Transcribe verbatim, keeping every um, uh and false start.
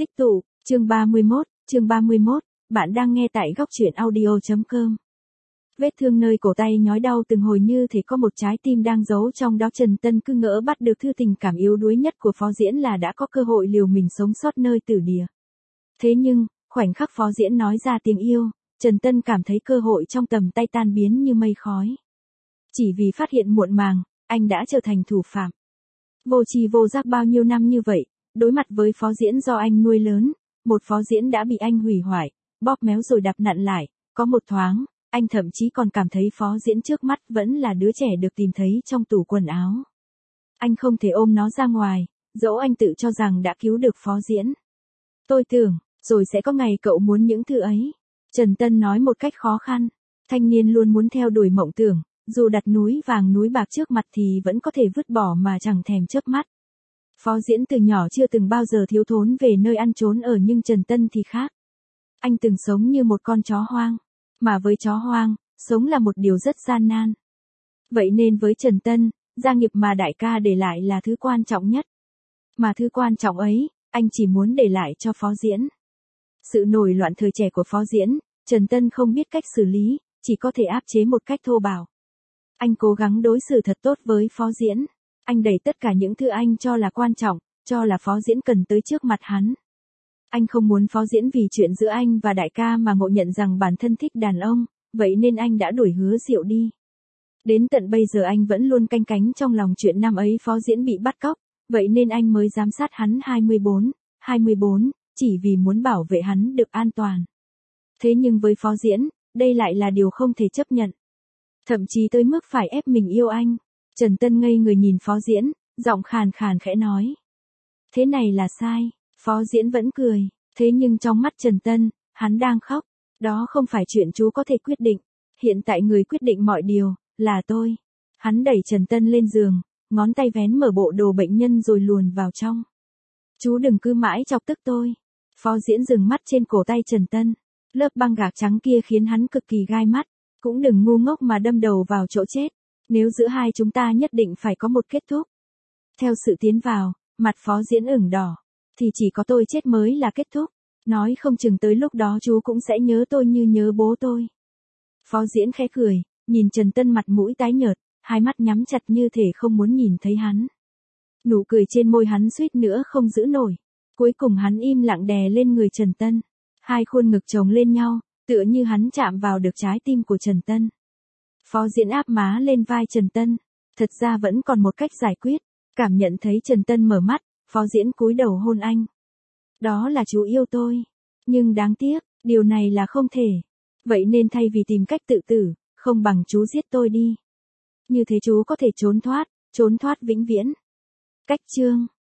Tích tụ, chương ba mươi mốt, chương ba mươi mốt, bạn đang nghe tại góc truyện audio chấm com. Vết thương nơi cổ tay nhói đau từng hồi như thể có một trái tim đang giấu trong đó. Trần Tân cứ ngỡ bắt được thư tình cảm yếu đuối nhất của Phó Diễn là đã có cơ hội liều mình sống sót nơi tử địa. Thế nhưng, khoảnh khắc Phó Diễn nói ra tiếng yêu, Trần Tân cảm thấy cơ hội trong tầm tay tan biến như mây khói. Chỉ vì phát hiện muộn màng, anh đã trở thành thủ phạm. Vô tri vô giác bao nhiêu năm như vậy, đối mặt với Phó Diễn do anh nuôi lớn, một Phó Diễn đã bị anh hủy hoại, bóp méo rồi đập nặn lại, có một thoáng, anh thậm chí còn cảm thấy Phó Diễn trước mắt vẫn là đứa trẻ được tìm thấy trong tủ quần áo. Anh không thể ôm nó ra ngoài, dẫu anh tự cho rằng đã cứu được Phó Diễn. Tôi tưởng, rồi sẽ có ngày cậu muốn những thứ ấy. Trần Tân nói một cách khó khăn, thanh niên luôn muốn theo đuổi mộng tưởng, dù đặt núi vàng núi bạc trước mặt thì vẫn có thể vứt bỏ mà chẳng thèm chớp mắt. Phó Diễn từ nhỏ chưa từng bao giờ thiếu thốn về nơi ăn trốn ở, nhưng Trần Tân thì khác. Anh từng sống như một con chó hoang, mà với chó hoang, sống là một điều rất gian nan. Vậy nên với Trần Tân, gia nghiệp mà đại ca để lại là thứ quan trọng nhất. Mà thứ quan trọng ấy, anh chỉ muốn để lại cho Phó Diễn. Sự nổi loạn thời trẻ của Phó Diễn, Trần Tân không biết cách xử lý, chỉ có thể áp chế một cách thô bạo. Anh cố gắng đối xử thật tốt với Phó Diễn. Anh đẩy tất cả những thứ anh cho là quan trọng, cho là Phó Diễn cần tới trước mặt hắn. Anh không muốn Phó Diễn vì chuyện giữa anh và đại ca mà ngộ nhận rằng bản thân thích đàn ông, vậy nên anh đã đuổi Hứa Diệu đi. Đến tận bây giờ anh vẫn luôn canh cánh trong lòng chuyện năm ấy Phó Diễn bị bắt cóc, vậy nên anh mới giám sát hắn hai mươi bốn, hai mươi bốn, chỉ vì muốn bảo vệ hắn được an toàn. Thế nhưng với Phó Diễn, đây lại là điều không thể chấp nhận. Thậm chí tới mức phải ép mình yêu anh. Trần Tân ngây người nhìn Phó Diễn, giọng khàn khàn khẽ nói. Thế này là sai. Phó Diễn vẫn cười, thế nhưng trong mắt Trần Tân, hắn đang khóc. Đó không phải chuyện chú có thể quyết định. Hiện tại người quyết định mọi điều, là tôi. Hắn đẩy Trần Tân lên giường, ngón tay vén mở bộ đồ bệnh nhân rồi luồn vào trong. Chú đừng cứ mãi chọc tức tôi. Phó Diễn dừng mắt trên cổ tay Trần Tân. Lớp băng gạc trắng kia khiến hắn cực kỳ gai mắt. Cũng đừng ngu ngốc mà đâm đầu vào chỗ chết. Nếu giữa hai chúng ta nhất định phải có một kết thúc. Theo sự tiến vào, mặt Phó Diễn ửng đỏ. Thì chỉ có tôi chết mới là kết thúc. Nói không chừng tới lúc đó chú cũng sẽ nhớ tôi như nhớ bố tôi. Phó Diễn khẽ cười, nhìn Trần Tân mặt mũi tái nhợt, hai mắt nhắm chặt như thể không muốn nhìn thấy hắn. Nụ cười trên môi hắn suýt nữa không giữ nổi. Cuối cùng hắn im lặng đè lên người Trần Tân. Hai khuôn ngực chồng lên nhau, tựa như hắn chạm vào được trái tim của Trần Tân. Phó Diễn áp má lên vai Trần Tân. Thật ra vẫn còn một cách giải quyết. Cảm nhận thấy Trần Tân mở mắt, Phó Diễn cúi đầu hôn anh. Đó là chú yêu tôi. Nhưng đáng tiếc, điều này là không thể. Vậy nên thay vì tìm cách tự tử, không bằng chú giết tôi đi. Như thế chú có thể trốn thoát, trốn thoát vĩnh viễn. Cách chương